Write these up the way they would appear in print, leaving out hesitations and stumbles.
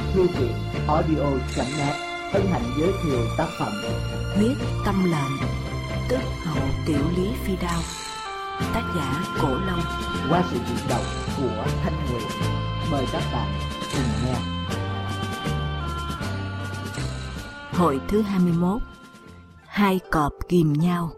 Thư viện audio.net hân hạnh giới thiệu tác phẩm Huyết Tâm Lệnh, tức Hậu Tiểu Lý Phi Đao, tác giả Cổ Long, qua sự diễn đọc của Thanh Nguyệt. Mời các bạn cùng nghe. Hồi thứ 21. Hai cọp ghìm nhau.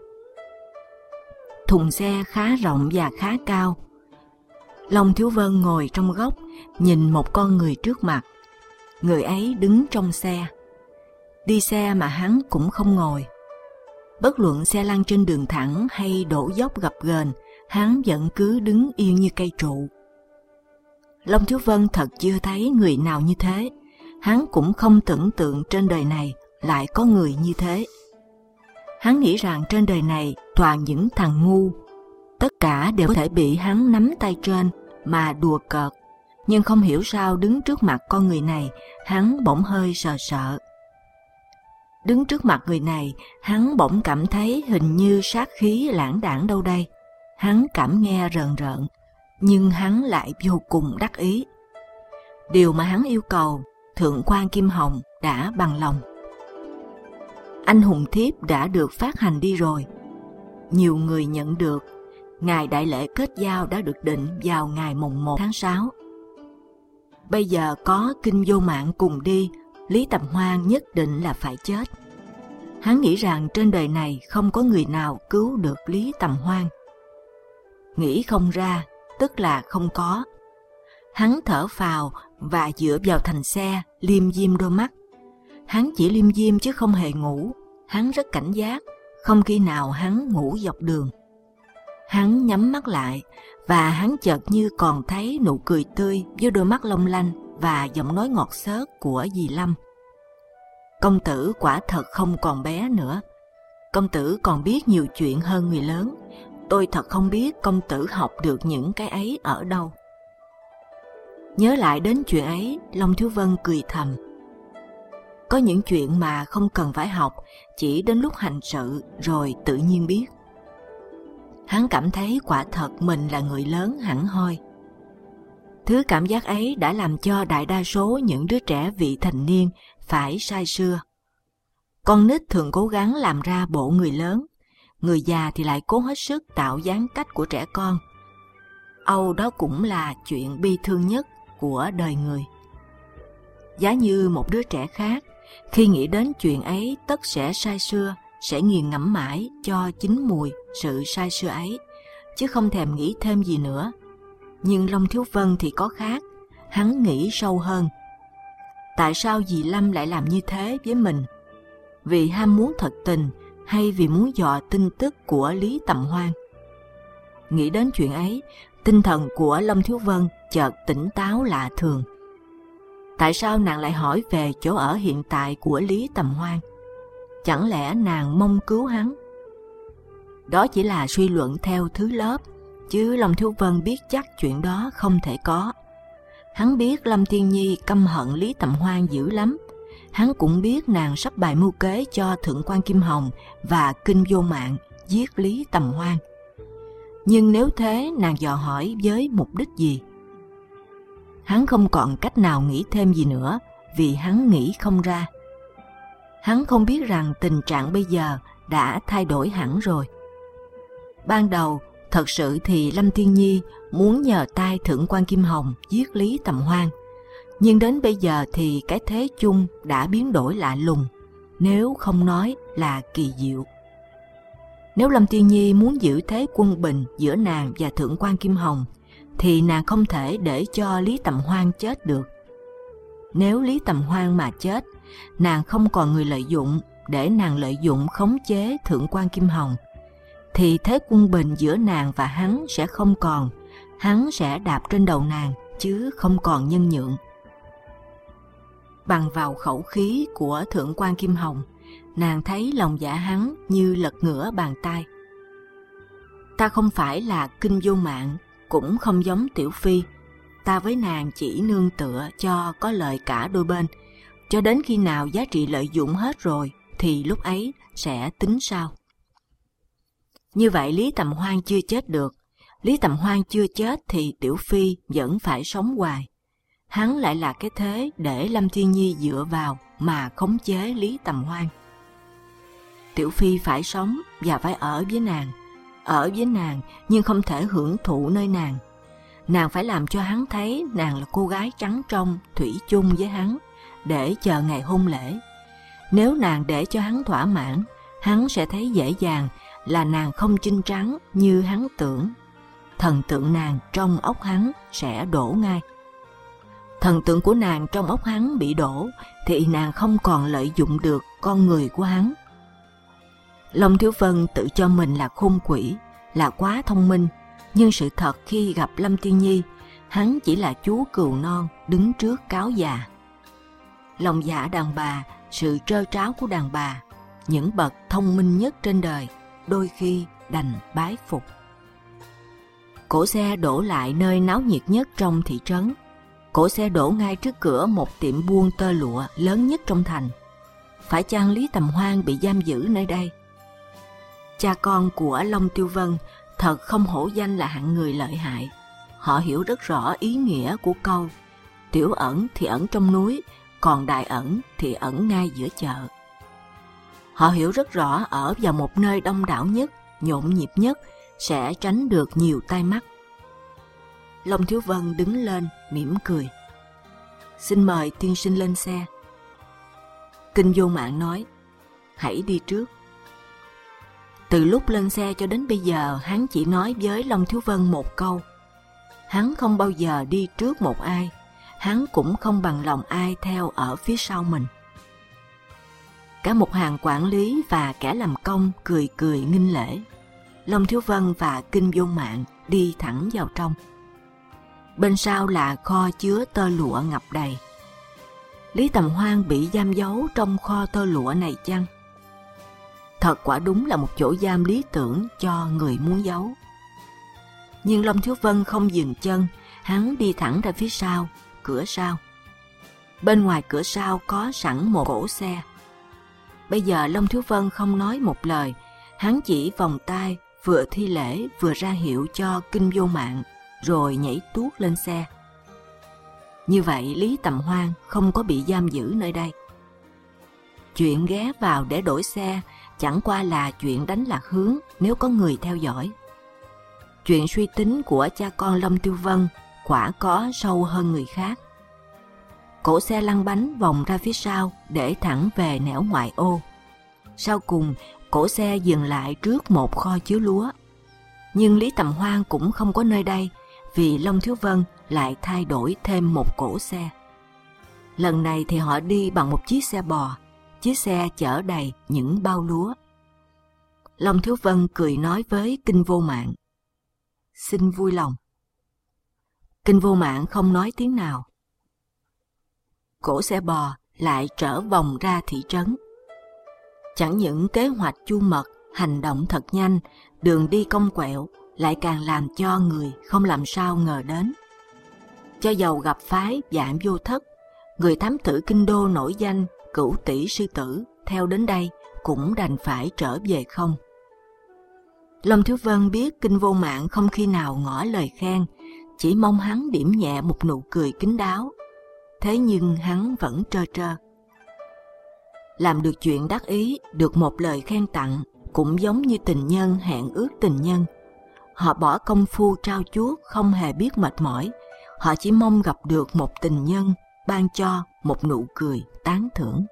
Thùng xe khá rộng và khá cao. Long Thiếu Vân ngồi trong góc, nhìn một con người trước mặt. Người ấy đứng trong xe. Đi xe mà hắn cũng không ngồi. Bất luận xe lăn trên đường thẳng hay đổ dốc gập ghềnh, hắn vẫn cứ đứng yên như cây trụ. Long Thiếu Vân thật chưa thấy người nào như thế. Hắn cũng không tưởng tượng trên đời này lại có người như thế. Hắn nghĩ rằng trên đời này toàn những thằng ngu, tất cả đều có thể bị hắn nắm tay trên mà đùa cợt. Nhưng không hiểu sao đứng trước mặt con người này, hắn bỗng hơi sợ sợ. Đứng trước mặt người này, hắn bỗng cảm thấy hình như sát khí lãng đãng đâu đây. Hắn cảm nghe rợn rợn, nhưng hắn lại vô cùng đắc ý. Điều mà hắn yêu cầu, Thượng quan Kim Hồng đã bằng lòng. Anh hùng thiếp đã được phát hành đi rồi. Nhiều người nhận được. Ngày đại lễ kết giao đã được định vào ngày mùng 1 tháng 6. Bây giờ có Kinh Vô Mạng cùng đi, Lý Tầm Hoan nhất định là phải chết. Hắn nghĩ rằng trên đời này không có người nào cứu được Lý Tầm Hoan. Nghĩ không ra, tức là không có. Hắn thở phào và dựa vào thành xe, liêm diêm đôi mắt. Hắn chỉ liêm diêm chứ không hề ngủ. Hắn rất cảnh giác, không khi nào hắn ngủ dọc đường. Hắn nhắm mắt lại, và hắn chợt như còn thấy nụ cười tươi với đôi mắt long lanh và giọng nói ngọt xớt của dì Lâm. Công tử quả thật không còn bé nữa. Công tử còn biết nhiều chuyện hơn người lớn. Tôi thật không biết công tử học được những cái ấy ở đâu. Nhớ lại đến chuyện ấy, Long Thiếu Vân cười thầm. Có những chuyện mà không cần phải học, chỉ đến lúc hành sự rồi tự nhiên biết. Hắn cảm thấy quả thật mình là người lớn hẳn hoi. Thứ cảm giác ấy đã làm cho đại đa số những đứa trẻ vị thành niên phải say sưa. Con nít thường cố gắng làm ra bộ người lớn, người già thì lại cố hết sức tạo dáng cách của trẻ con. Âu đó cũng là chuyện bi thương nhất của đời người. Giá như một đứa trẻ khác, khi nghĩ đến chuyện ấy tất sẽ say sưa, sẽ nghiền ngẫm mãi cho chín mùi sự say sưa ấy, chứ không thèm nghĩ thêm gì nữa. Nhưng Long Thiếu Vân thì có khác, hắn nghĩ sâu hơn. Tại sao dì Lâm lại làm như thế với mình? Vì ham muốn thật tình hay vì muốn dò tin tức của Lý Tầm Hoan? Nghĩ đến chuyện ấy, tinh thần của Long Thiếu Vân chợt tỉnh táo lạ thường. Tại sao nàng lại hỏi về chỗ ở hiện tại của Lý Tầm Hoan? Chẳng lẽ nàng mong cứu hắn? Đó chỉ là suy luận theo thứ lớp, chứ Long Thiếu Vân biết chắc chuyện đó không thể có. Hắn biết Lâm Tiên Nhi căm hận Lý Tầm Hoan dữ lắm. Hắn cũng biết nàng sắp bày mưu kế cho Thượng quan Kim Hồng và Kinh Vô Mạng giết Lý Tầm Hoan. Nhưng nếu thế, nàng dò hỏi với mục đích gì? Hắn không còn cách nào nghĩ thêm gì nữa, vì hắn nghĩ không ra. Hắn không biết rằng tình trạng bây giờ đã thay đổi hẳn rồi. Ban đầu, thật sự thì Lâm Tiên Nhi muốn nhờ tay Thượng quan Kim Hồng giết Lý Tầm Hoan. Nhưng đến bây giờ thì cái thế chung đã biến đổi lạ lùng, nếu không nói là kỳ diệu. Nếu Lâm Tiên Nhi muốn giữ thế quân bình giữa nàng và Thượng quan Kim Hồng, thì nàng không thể để cho Lý Tầm Hoan chết được. Nếu Lý Tầm Hoan mà chết, nàng không còn người lợi dụng để nàng lợi dụng khống chế Thượng quan Kim Hồng, thì thế quân bình giữa nàng và hắn sẽ không còn. Hắn sẽ đạp trên đầu nàng, chứ không còn nhân nhượng. Bằng vào khẩu khí của Thượng quan Kim Hồng, nàng thấy lòng dạ hắn như lật ngửa bàn tay. Ta không phải là Kinh Vô Mạng, cũng không giống Tiểu Phi. Ta với nàng chỉ nương tựa cho có lợi cả đôi bên, cho đến khi nào giá trị lợi dụng hết rồi thì lúc ấy sẽ tính sau. Như vậy Lý Tầm Hoan chưa chết được. Lý Tầm Hoan chưa chết thì Tiểu Phi vẫn phải sống hoài. hắn lại là cái thế để Lâm Thiên Nhi dựa vào mà khống chế Lý Tầm Hoan. Tiểu Phi phải sống và phải ở với nàng nhưng không thể hưởng thụ nơi nàng. Nàng phải làm cho hắn thấy nàng là cô gái trắng trong, thủy chung với hắn, để chờ ngày hôn lễ. Nếu nàng để cho hắn thỏa mãn, hắn sẽ thấy dễ dàng là nàng không chinh trắng như hắn tưởng. Thần tượng nàng trong óc hắn sẽ đổ ngay. Thần tượng của nàng trong óc hắn bị đổ thì nàng không còn lợi dụng được con người của hắn. Long Thiếu Vân tự cho mình là khôn quỷ, là quá thông minh, nhưng sự thật khi gặp Lâm Thiên Nhi, hắn chỉ là chú cừu non đứng trước cáo già. Lòng dạ đàn bà, sự trơ tráo của đàn bà, những bậc thông minh nhất trên đời, đôi khi đành bái phục. Cỗ xe đổ lại nơi náo nhiệt nhất trong thị trấn. Cỗ xe đổ ngay trước cửa một tiệm buôn tơ lụa lớn nhất trong thành. Phải chăng Lý Tầm Hoan bị giam giữ nơi đây? Cha con của Long Tiêu Vân thật không hổ danh là hạng người lợi hại. Họ hiểu rất rõ ý nghĩa của câu tiểu ẩn thì ẩn trong núi, còn đại ẩn thì ẩn ngay giữa chợ. Họ hiểu rất rõ ở vào một nơi đông đảo nhất, nhộn nhịp nhất sẽ tránh được nhiều tai mắt. Long Thiếu Vân đứng lên mỉm cười. Xin mời tiên sinh lên xe. Kinh Vô Mạng nói, hãy đi trước. Từ lúc lên xe cho đến bây giờ, hắn chỉ nói với Long Thiếu Vân một câu. Hắn không bao giờ đi trước một ai, hắn cũng không bằng lòng ai theo ở phía sau mình. Cả một hàng quản lý và kẻ làm công cười cười nghinh lễ. Long Thiếu Vân và Kinh Vô Mạng đi thẳng vào trong. Bên sau là kho chứa tơ lụa ngập đầy. Lý Tầm Hoan bị giam giấu trong kho tơ lụa này chăng? Thật quả đúng là một chỗ giam lý tưởng cho người muốn giấu. Nhưng Long Thiếu Vân không dừng chân, hắn đi thẳng ra phía sau, cửa sau. Bên ngoài cửa sau có sẵn một cỗ xe. Bây giờ Long Thiếu Vân không nói một lời, hắn chỉ vòng tay, vừa thi lễ vừa ra hiệu cho Kinh Vô Mạng, rồi nhảy tuốt lên xe. Như vậy Lý Tầm Hoan không có bị giam giữ nơi đây. Chuyện ghé vào để đổi xe chẳng qua là chuyện đánh lạc hướng nếu có người theo dõi. Chuyện suy tính của cha con Long Tiêu Vân quả có sâu hơn người khác. Cỗ xe lăn bánh vòng ra phía sau để thẳng về nẻo ngoại ô. Sau cùng, cỗ xe dừng lại trước một kho chứa lúa. Nhưng Lý Tầm Hoan cũng không có nơi đây, vì Long Thiếu Vân lại thay đổi thêm một cỗ xe. Lần này thì họ đi bằng một chiếc xe bò, chiếc xe chở đầy những bao lúa. Long Thiếu Vân cười nói với Kinh Vô Mạng, xin vui lòng. Kinh Vô Mạng không nói tiếng nào. Cỗ xe bò lại trở vòng ra thị trấn. Chẳng những kế hoạch chu mật, hành động thật nhanh, đường đi cong quẹo, lại càng làm cho người không làm sao ngờ đến. Cho dầu gặp phái Vạn Vô Thất, người thám tử kinh đô nổi danh Cửu Tỷ Sư Tử theo đến đây cũng đành phải trở về không. Long Thiếu Vân biết Kinh Vô Mạng không khi nào ngỏ lời khen, chỉ mong hắn điểm nhẹ một nụ cười kín đáo. Thế nhưng hắn vẫn trơ trơ. Làm được chuyện đắc ý, được một lời khen tặng, cũng giống như tình nhân hẹn ước tình nhân. Họ bỏ công phu trao chuốt không hề biết mệt mỏi, họ chỉ mong gặp được một tình nhân ban cho một nụ cười tán thưởng.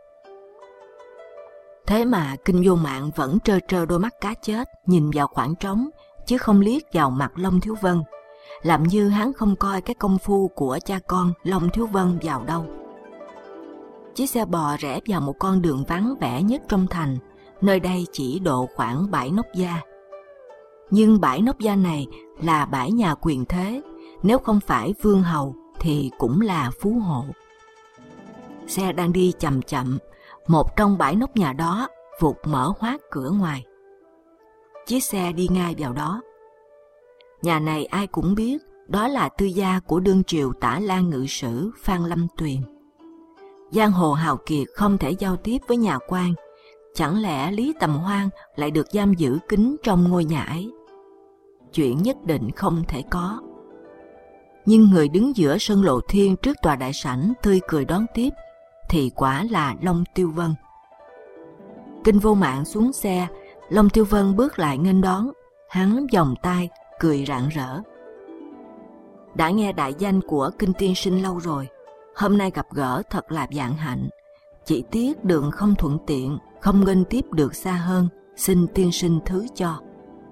Thế mà Kinh Vô Mạng vẫn trơ trơ đôi mắt cá chết nhìn vào khoảng trống, chứ không liếc vào mặt Long Thiếu Vân, làm như hắn không coi cái công phu của cha con Long Thiếu Vân vào đâu. Chiếc xe bò rẽ vào một con đường vắng vẻ nhất trong thành, nơi đây chỉ độ khoảng 7 nóc gia. Nhưng 7 nóc gia này là bãi nhà quyền thế, nếu không phải vương hầu thì cũng là phú hộ. Xe đang đi chậm chậm, một trong 7 nóc nhà đó vụt mở hoác cửa ngoài. Chiếc xe đi ngay vào đó. Nhà này ai cũng biết, đó là tư gia của đương triều Tả Lan ngự sử Phan Lâm Tuyền. Giang hồ hào kiệt không thể giao tiếp với nhà quan, chẳng lẽ Lý Tầm Hoan lại được giam giữ kín trong ngôi nhà ấy? Chuyện nhất định không thể có. nhưng người đứng giữa sân Lộ Thiên trước tòa đại sảnh tươi cười đón tiếp thì quả là Long Tiêu Vân. Kinh Vô Mạng xuống xe, Long Tiêu Vân bước lại nghênh đón, hắn vòng tay cười rạng rỡ. Đã nghe đại danh của Kinh tiên sinh lâu rồi, hôm nay gặp gỡ thật là vạn hạnh. Chỉ tiếc đường không thuận tiện, không nghênh tiếp được xa hơn, xin tiên sinh thứ cho.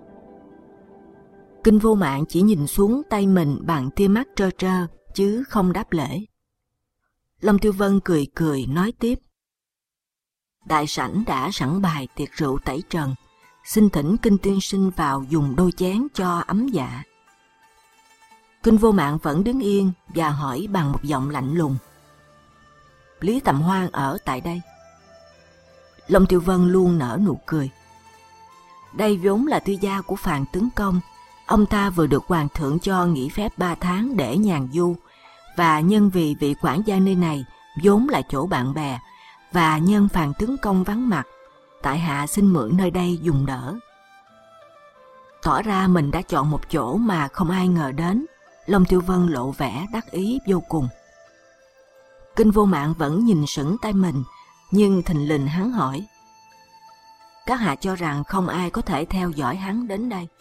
Kinh Vô Mạng chỉ nhìn xuống tay mình bằng tia mắt trơ trơ, chứ không đáp lễ. Long Tiêu Vân cười cười nói tiếp. Đại sảnh đã sẵn bài tiệc rượu tẩy trần, xin thỉnh Kinh tiên sinh vào dùng đôi chén cho ấm dạ. Kinh Vô Mạng vẫn đứng yên và hỏi bằng một giọng lạnh lùng. Lý Tầm Hoan ở tại đây. Long Tiêu Vân luôn nở nụ cười. Đây vốn là tư gia của Phàn tướng công. Ông ta vừa được hoàng thượng cho nghỉ phép 3 tháng để nhàn du, và nhân vì vị quản gia nơi này vốn là chỗ bạn bè, và nhân Phàn tướng công vắng mặt, tại hạ xin mượn nơi đây dùng đỡ. Tỏ ra mình đã chọn một chỗ mà không ai ngờ đến, Long Tiêu Vân lộ vẻ đắc ý vô cùng. Kinh Vô Mạng vẫn nhìn sững tay mình, nhưng thình lình hắn hỏi. Các hạ cho rằng không ai có thể theo dõi hắn đến đây?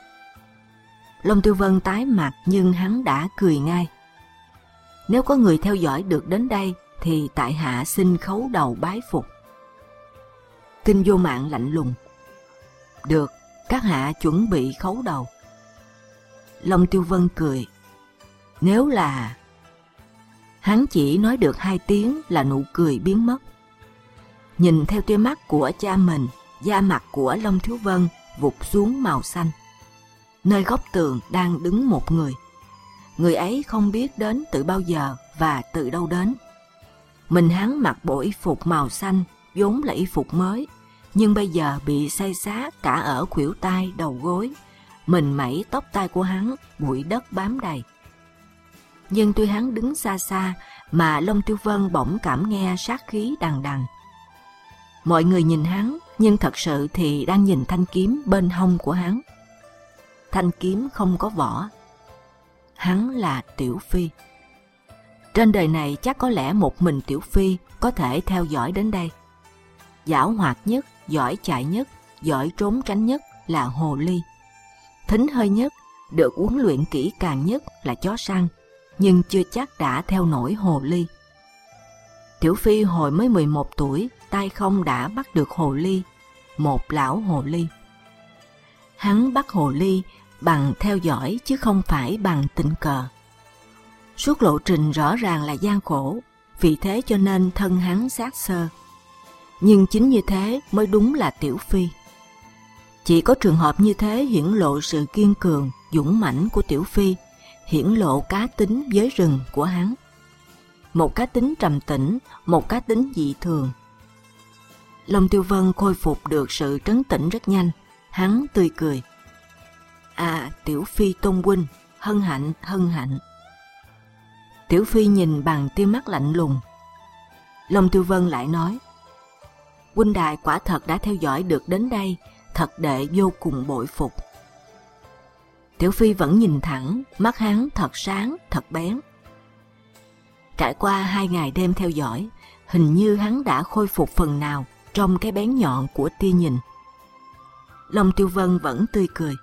Long Tiêu Vân tái mặt nhưng hắn đã cười ngay. Nếu có người theo dõi được đến đây thì tại hạ xin khấu đầu bái phục. Kinh Vô Mạng lạnh lùng. Được, các hạ chuẩn bị khấu đầu. Long Tiêu Vân cười. Nếu là... Hắn chỉ nói được 2 tiếng là nụ cười biến mất. Nhìn theo tia mắt của cha mình, da mặt của Long Thiếu Vân vụt xuống màu xanh. Nơi góc tường đang đứng một người. Người ấy không biết đến từ bao giờ và từ đâu đến. Mình hắn mặc bộ y phục màu xanh, vốn là y phục mới, nhưng bây giờ bị xay xát cả ở khuỷu tay, đầu gối. Mình mẩy tóc tai của hắn, bụi đất bám đầy. Nhưng tuy hắn đứng xa xa, mà Long Tiêu Vân bỗng cảm nghe sát khí đằng đằng. Mọi người nhìn hắn, nhưng thật sự thì đang nhìn thanh kiếm bên hông của hắn. Thanh kiếm không có vỏ. Hắn là Tiểu Phi. Trên đời này chắc có lẽ một mình Tiểu Phi có thể theo dõi đến đây. Giảo hoạt nhất, giỏi chạy nhất, giỏi trốn tránh nhất là hồ ly. Thính hơi nhất, được huấn luyện kỹ càng nhất là chó săn, nhưng chưa chắc đã theo nổi hồ ly. Tiểu Phi hồi mới 11 tuổi, tay không đã bắt được hồ ly, một lão hồ ly. Hắn bắt hồ ly bằng theo dõi chứ không phải bằng tình cờ. Suốt lộ trình rõ ràng là gian khổ, vì thế cho nên thân hắn xác xơ. Nhưng chính như thế mới đúng là Tiểu Phi. Chỉ có trường hợp như thế hiển lộ sự kiên cường, dũng mãnh của Tiểu Phi, hiển lộ cá tính với rừng của hắn. Một cá tính trầm tĩnh, một cá tính dị thường. Long Tiêu Vân khôi phục được sự trấn tĩnh rất nhanh, hắn tươi cười. À, Tiểu Phi tôn huynh, hân hạnh, hân hạnh. Tiểu Phi nhìn bằng tia mắt lạnh lùng. Long Tiêu Vân lại nói, huynh đài quả thật đã theo dõi được đến đây, thật đệ vô cùng bội phục. Tiểu Phi vẫn nhìn thẳng, mắt hắn thật sáng, thật bén. Trải qua 2 ngày đêm theo dõi, hình như hắn đã khôi phục phần nào trong cái bén nhọn của tia nhìn. Long Tiêu Vân vẫn tươi cười.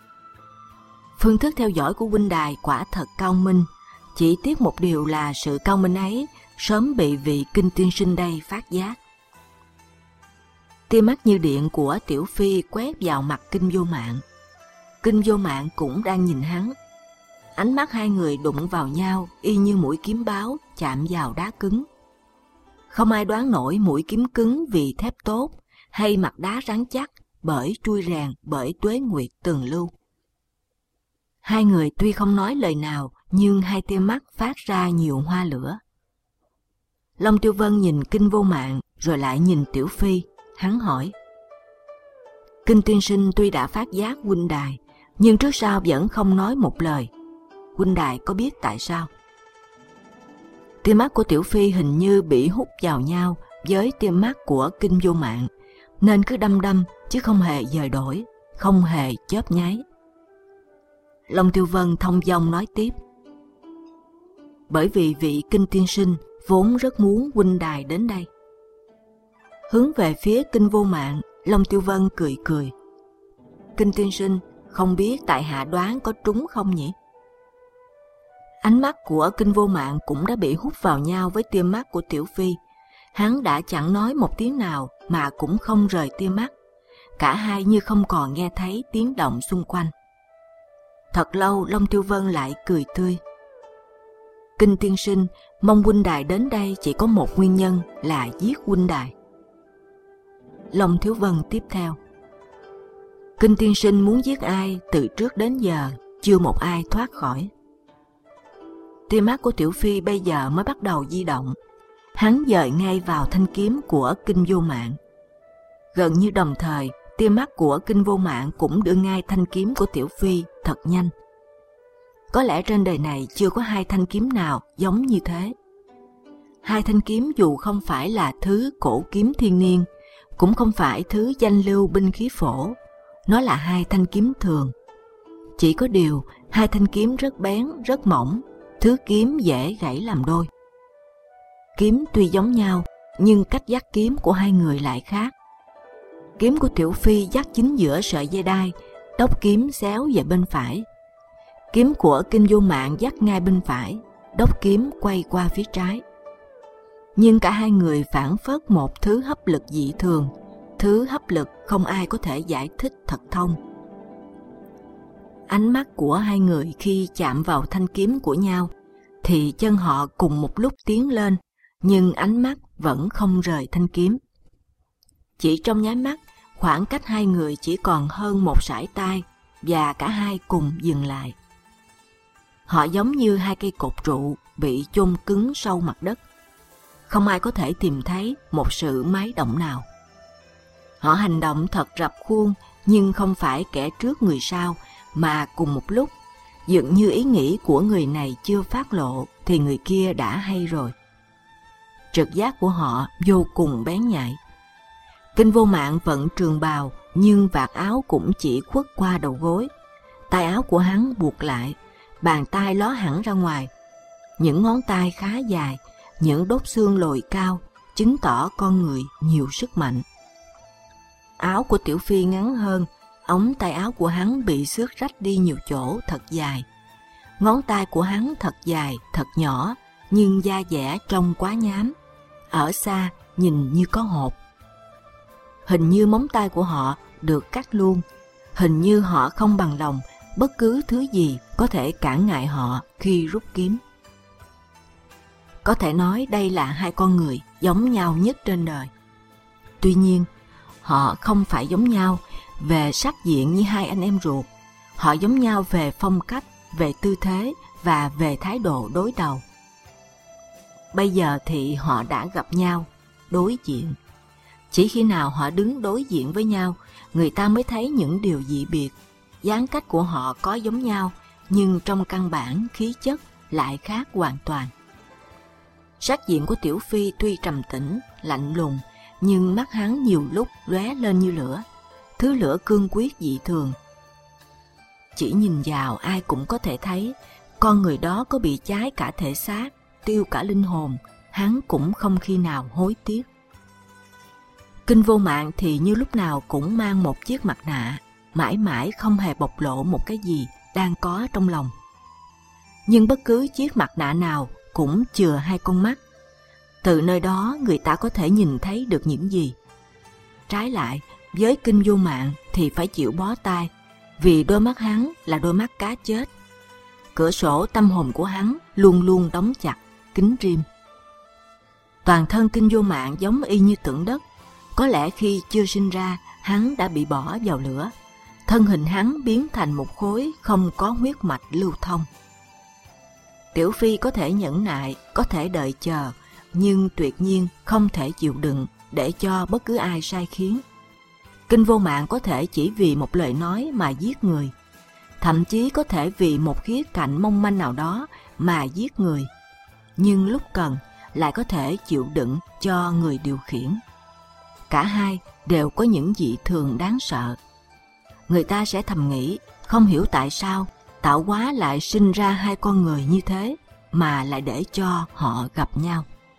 Phương thức theo dõi của huynh đài quả thật cao minh, chỉ tiếc một điều là sự cao minh ấy sớm bị vị Kinh tiên sinh đây phát giác. Tia mắt như điện của Tiểu Phi quét vào mặt Kinh Vô Mạng. Kinh Vô Mạng cũng đang nhìn hắn. Ánh mắt hai người đụng vào nhau y như mũi kiếm báo chạm vào đá cứng. Không ai đoán nổi mũi kiếm cứng vì thép tốt, hay mặt đá rắn chắc bởi trui rèn bởi tuế nguyệt tường lưu. Hai người tuy không nói lời nào, nhưng hai tia mắt phát ra nhiều hoa lửa. Long Tiêu Vân nhìn Kinh Vô Mạng, rồi lại nhìn Tiểu Phi. Hắn hỏi, Kinh tiên sinh tuy đã phát giác huynh đài, nhưng trước sau vẫn không nói một lời. Huynh đài có biết tại sao? Tia mắt của Tiểu Phi hình như bị hút vào nhau với tia mắt của Kinh Vô Mạng, nên cứ đăm đăm chứ không hề dời đổi, không hề chớp nháy. Long Tiêu Vân thông dong nói tiếp, bởi vì vị Kinh tiên sinh vốn rất muốn huynh đài đến đây. Hướng về phía Kinh Vô Mạng, Long Tiêu Vân cười cười. Kinh tiên sinh, không biết tại hạ đoán có trúng không nhỉ? Ánh mắt của Kinh Vô Mạng cũng đã bị hút vào nhau với tia mắt của Tiểu Phi. Hắn đã chẳng nói một tiếng nào mà cũng không rời tia mắt. Cả hai như không còn nghe thấy tiếng động xung quanh. Thật lâu Long Tiêu Vân lại cười tươi. Kinh tiên sinh, mong huynh đài đến đây chỉ có một nguyên nhân là giết huynh đài. Long Thiếu Vân tiếp theo. Kinh tiên sinh muốn giết ai từ trước đến giờ chưa một ai thoát khỏi. Tia mắt của Tiểu Phi bây giờ mới bắt đầu di động. Hắn dời ngay vào thanh kiếm của Kinh Vô Mạng. Gần như đồng thời, tia mắt của Kinh Vô Mạng cũng đưa ngay thanh kiếm của Tiểu Phi thật nhanh. Có lẽ trên đời này chưa có hai thanh kiếm nào giống như thế. Hai thanh kiếm dù không phải là thứ cổ kiếm thiên niên, cũng không phải thứ danh lưu binh khí phổ, nó là hai thanh kiếm thường. Chỉ có điều hai thanh kiếm rất bén, rất mỏng, thứ kiếm dễ gãy làm đôi. Kiếm tuy giống nhau, nhưng cách dắt kiếm của hai người lại khác. Kiếm của Tiểu Phi dắt chính giữa sợi dây đai, đốc kiếm xéo về bên phải. Kiếm của Kinh Vô Mạng dắt ngay bên phải, đốc kiếm quay qua phía trái. Nhưng cả hai người phảng phất một thứ hấp lực dị thường, thứ hấp lực không ai có thể giải thích thật thông. Ánh mắt của hai người khi chạm vào thanh kiếm của nhau, thì chân họ cùng một lúc tiến lên, nhưng ánh mắt vẫn không rời thanh kiếm. Chỉ trong nháy mắt, khoảng cách hai người chỉ còn hơn một sải tay, và cả hai cùng dừng lại. Họ giống như hai cây cột trụ bị chôn cứng sâu mặt đất. Không ai có thể tìm thấy một sự máy động nào. Họ hành động thật rập khuôn, nhưng không phải kẻ trước người sau, mà cùng một lúc. Dường như ý nghĩ của người này chưa phát lộ, thì người kia đã hay rồi. Trực giác của họ vô cùng bén nhạy. Kinh Vô Mạng vận trường bào, nhưng vạt áo cũng chỉ khuất qua đầu gối. Tay áo của hắn buộc lại, bàn tay ló hẳn ra ngoài. Những ngón tay khá dài, những đốt xương lồi cao, chứng tỏ con người nhiều sức mạnh. Áo của Tiểu Phi ngắn hơn, ống tay áo của hắn bị xước rách đi nhiều chỗ thật dài. Ngón tay của hắn thật dài, thật nhỏ, nhưng da dẻ trông quá nhám. Ở xa nhìn như có hột. Hình như móng tay của họ được cắt luôn. Hình như họ không bằng lòng bất cứ thứ gì có thể cản ngại họ khi rút kiếm. Có thể nói đây là hai con người giống nhau nhất trên đời. Tuy nhiên, họ không phải giống nhau về sắc diện như hai anh em ruột. Họ giống nhau về phong cách, về tư thế và về thái độ đối đầu. Bây giờ thì họ đã gặp nhau, đối diện. Chỉ khi nào họ đứng đối diện với nhau, người ta mới thấy những điều dị biệt. Dáng cách của họ có giống nhau, nhưng trong căn bản khí chất lại khác hoàn toàn. Sắc diện của Tiểu Phi tuy trầm tĩnh, lạnh lùng, nhưng mắt hắn nhiều lúc lóe lên như lửa, thứ lửa cương quyết dị thường. Chỉ nhìn vào ai cũng có thể thấy, con người đó có bị cháy cả thể xác, tiêu cả linh hồn, hắn cũng không khi nào hối tiếc. Kinh Vô Mạng thì như lúc nào cũng mang một chiếc mặt nạ, mãi mãi không hề bộc lộ một cái gì đang có trong lòng. Nhưng bất cứ chiếc mặt nạ nào cũng chừa hai con mắt. Từ nơi đó người ta có thể nhìn thấy được những gì. Trái lại, với Kinh Vô Mạng thì phải chịu bó tay, vì đôi mắt hắn là đôi mắt cá chết. Cửa sổ tâm hồn của hắn luôn luôn đóng chặt, kín rim. Toàn thân Kinh Vô Mạng giống y như tượng đất. Có lẽ khi chưa sinh ra, hắn đã bị bỏ vào lửa. Thân hình hắn biến thành một khối không có huyết mạch lưu thông. Tiểu Phi có thể nhẫn nại, có thể đợi chờ, nhưng tuyệt nhiên không thể chịu đựng để cho bất cứ ai sai khiến. Kinh Vô Mạng có thể chỉ vì một lời nói mà giết người, thậm chí có thể vì một khía cạnh mong manh nào đó mà giết người, nhưng lúc cần lại có thể chịu đựng cho người điều khiển. Cả hai đều có những dị thường đáng sợ. Người ta sẽ thầm nghĩ, không hiểu tại sao tạo hóa lại sinh ra hai con người như thế, mà lại để cho họ gặp nhau.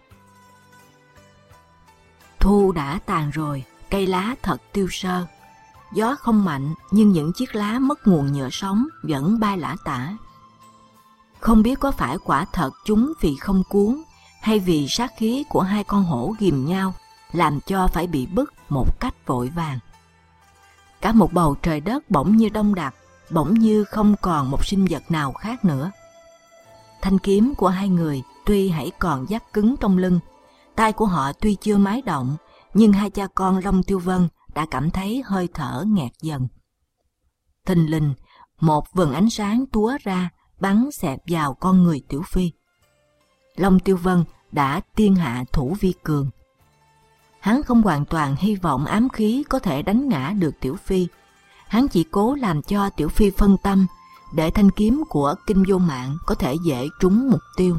Thu đã tàn rồi, cây lá thật tiêu sơ. Gió không mạnh nhưng những chiếc lá mất nguồn nhựa sống vẫn bay lả tả. Không biết có phải quả thật chúng vì không cuốn hay vì sát khí của hai con hổ ghìm nhau làm cho phải bị bứt một cách vội vàng. Cả một bầu trời đất bỗng như đông đặc, bỗng như không còn một sinh vật nào khác nữa. Thanh kiếm của hai người tuy hãy còn vắt cứng trong lưng, tay của họ tuy chưa mái động, nhưng hai cha con Long Tiêu Vân đã cảm thấy hơi thở nghẹt dần. Thình lình, một vầng ánh sáng túa ra, bắn xẹt vào con người Tiểu Phi. Long Tiêu Vân đã tiên hạ thủ vi cường. Hắn không hoàn toàn hy vọng ám khí có thể đánh ngã được Tiểu Phi. Hắn chỉ cố làm cho Tiểu Phi phân tâm, để thanh kiếm của Kinh Vô Mạng có thể dễ trúng mục tiêu.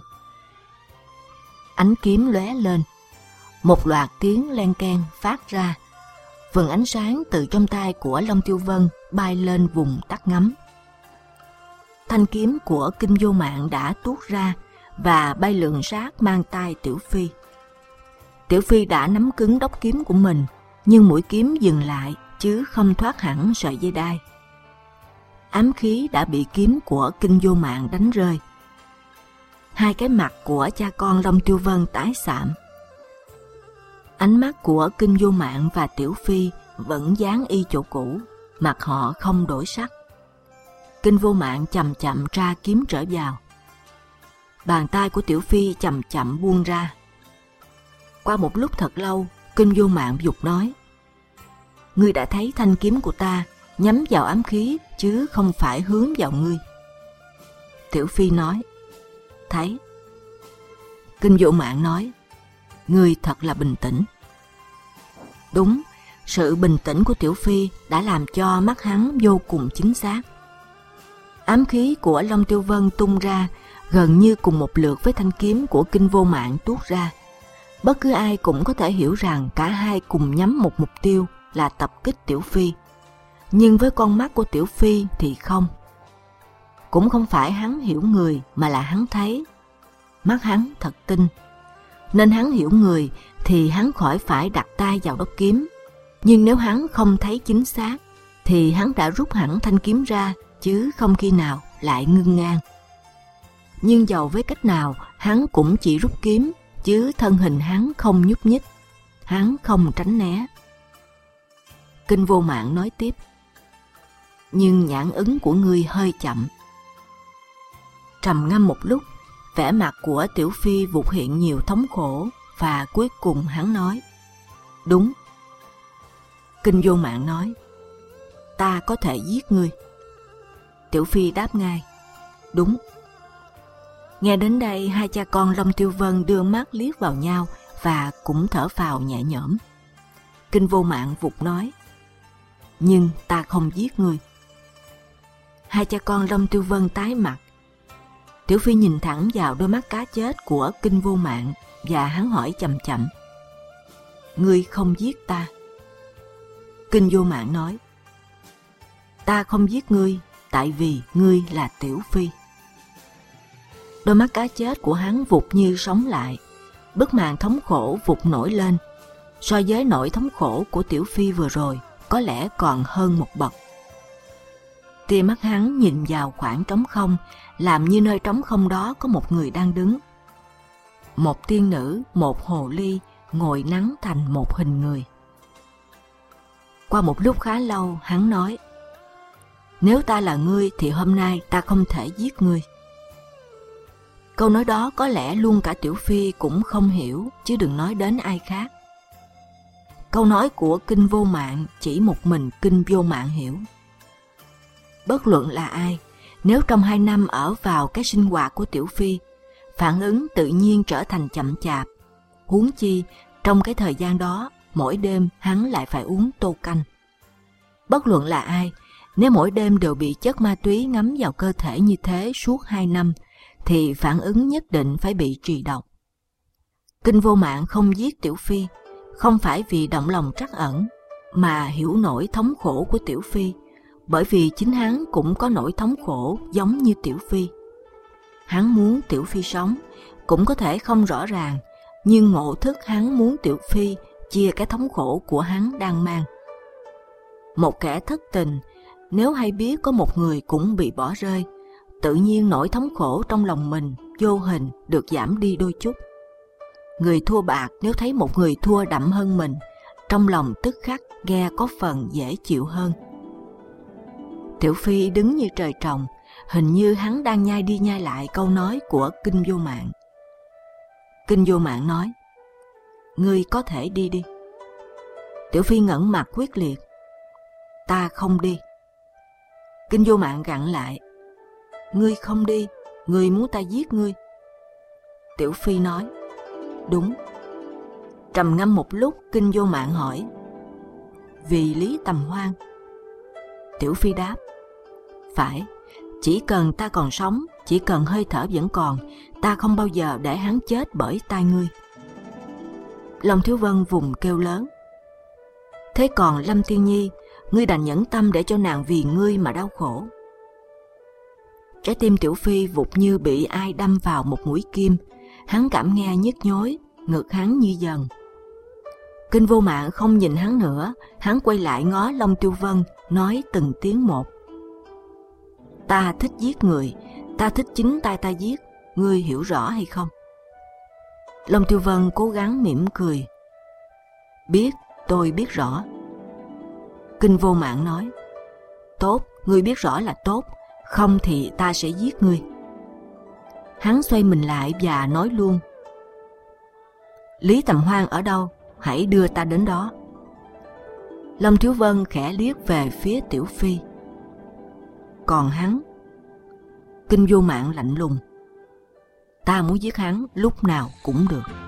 Ánh kiếm lóe lên, một loạt tiếng len keng phát ra. Vầng ánh sáng từ trong tay của Long Tiêu Vân bay lên vùng tắt ngắm. Thanh kiếm của Kinh Vô Mạng đã tuốt ra và bay lượn sát mang tay Tiểu Phi. Tiểu Phi đã nắm cứng đốc kiếm của mình, nhưng mũi kiếm dừng lại chứ không thoát hẳn sợi dây đai. Ám khí đã bị kiếm của Kinh Vô Mạng đánh rơi. Hai cái mặt của cha con Long Tiêu Vân tái xạm. Ánh mắt của Kinh Vô Mạng và Tiểu Phi vẫn dán y chỗ cũ, mặt họ không đổi sắc. Kinh Vô Mạng chậm chậm ra kiếm trở vào. Bàn tay của Tiểu Phi chậm chậm buông ra. Qua một lúc thật lâu, Kinh Vô Mạng dục nói: "Ngươi đã thấy thanh kiếm của ta nhắm vào ám khí chứ không phải hướng vào ngươi." Tiểu Phi nói: "Thấy." Kinh Vô Mạng nói: "Ngươi thật là bình tĩnh." Đúng, sự bình tĩnh của Tiểu Phi đã làm cho mắt hắn vô cùng chính xác. Ám khí của Long Tiêu Vân tung ra gần như cùng một lượt với thanh kiếm của Kinh Vô Mạng tuốt ra. Bất cứ ai cũng có thể hiểu rằng cả hai cùng nhắm một mục tiêu là tập kích Tiểu Phi. Nhưng với con mắt của Tiểu Phi thì không. Cũng không phải hắn hiểu người mà là hắn thấy. Mắt hắn thật tinh. Nên hắn hiểu người thì hắn khỏi phải đặt tay vào đốc kiếm. Nhưng nếu hắn không thấy chính xác thì hắn đã rút hẳn thanh kiếm ra chứ không khi nào lại ngưng ngang. Nhưng dầu với cách nào hắn cũng chỉ rút kiếm chứ thân hình hắn không nhúc nhích. Hắn không tránh né. Kinh Vô Mạng nói tiếp: "Nhưng nhãn ứng của ngươi hơi chậm." Trầm ngâm một lúc, vẻ mặt của Tiểu Phi vụt hiện nhiều thống khổ và cuối cùng hắn nói: "Đúng." Kinh Vô Mạng nói: "Ta có thể giết ngươi." Tiểu Phi đáp ngay: "Đúng." Nghe đến đây, hai cha con Long Tiêu Vân đưa mắt liếc vào nhau và cũng thở phào nhẹ nhõm. Kinh Vô Mạng vụt nói: "Nhưng ta không giết ngươi." Hai cha con Long Tiêu Vân tái mặt. Tiểu Phi nhìn thẳng vào đôi mắt cá chết của Kinh Vô Mạng và hắn hỏi chậm chậm: "Ngươi không giết ta?" Kinh Vô Mạng nói: "Ta không giết ngươi tại vì ngươi là Tiểu Phi." Đôi mắt cá chết của hắn vụt như sống lại, bức màn thống khổ vụt nổi lên. So với nỗi thống khổ của Tiểu Phi vừa rồi, có lẽ còn hơn một bậc. Tia mắt hắn nhìn vào khoảng trống không, làm như nơi trống không đó có một người đang đứng. Một tiên nữ, một hồ ly ngồi nắn thành một hình người. Qua một lúc khá lâu, hắn nói: "Nếu ta là ngươi thì hôm nay ta không thể giết ngươi." Câu nói đó có lẽ luôn cả Tiểu Phi cũng không hiểu, chứ đừng nói đến ai khác. Câu nói của Kinh Vô Mạng chỉ một mình Kinh Vô Mạng hiểu. Bất luận là ai, nếu trong 2 năm ở vào cái sinh hoạt của Tiểu Phi, phản ứng tự nhiên trở thành chậm chạp. Huống chi, trong cái thời gian đó, mỗi đêm hắn lại phải uống tô canh. Bất luận là ai, nếu mỗi đêm đều bị chất ma túy ngấm vào cơ thể như thế suốt 2 năm, thì phản ứng nhất định phải bị trì độc. Kinh Vô Mạng không giết Tiểu Phi, không phải vì động lòng trắc ẩn, mà hiểu nỗi thống khổ của Tiểu Phi, bởi vì chính hắn cũng có nỗi thống khổ giống như Tiểu Phi. hắn muốn Tiểu Phi sống, cũng có thể không rõ ràng, nhưng ngộ thức hắn muốn Tiểu Phi chia cái thống khổ của hắn đang mang. Một kẻ thất tình, nếu hay biết có một người cũng bị bỏ rơi, tự nhiên nỗi thống khổ trong lòng mình vô hình được giảm đi đôi chút. Người thua bạc nếu thấy một người thua đậm hơn mình, trong lòng tức khắc nghe có phần dễ chịu hơn. Tiểu Phi đứng như trời trồng, hình như hắn đang nhai đi nhai lại câu nói của Kinh Vô Mạng. Kinh Vô Mạng nói: "Ngươi có thể đi đi." Tiểu Phi ngẩng mặt quyết liệt: "Ta không đi." Kinh Vô Mạng gặn lại: "Ngươi không đi, ngươi muốn ta giết ngươi." Tiểu Phi nói: "Đúng." Trầm ngâm một lúc, Kinh Vô Mạng hỏi: "Vì Lý Tầm Hoan?" Tiểu Phi đáp: "Phải, chỉ cần ta còn sống, chỉ cần hơi thở vẫn còn, ta không bao giờ để hắn chết bởi tay ngươi." Long Thiếu Vân vùng kêu lớn: "Thế còn Lâm Tiên Nhi, ngươi đành nhẫn tâm để cho nàng vì ngươi mà đau khổ." Trái tim Tiểu Phi vụt như bị ai đâm vào một mũi kim, hắn cảm nghe nhức nhối, ngực hắn như dần. Kinh Vô Mạng không nhìn hắn nữa, hắn quay lại ngó Long Tiêu Vân, nói từng tiếng một: "Ta thích giết người, ta thích chính tay ta giết, ngươi hiểu rõ hay không?" Long Tiêu Vân cố gắng mỉm cười: "Biết, tôi biết rõ." Kinh Vô Mạng nói: "Tốt, ngươi biết rõ là tốt, không thì ta sẽ giết ngươi." Hắn xoay mình lại và nói luôn: "Lý Tầm Hoan ở đâu? Hãy đưa ta đến đó." Long Thiếu Vân khẽ liếc về phía Tiểu Phi: "Còn hắn?" Kinh Vô Mạng lạnh lùng: "Ta muốn giết hắn lúc nào cũng được."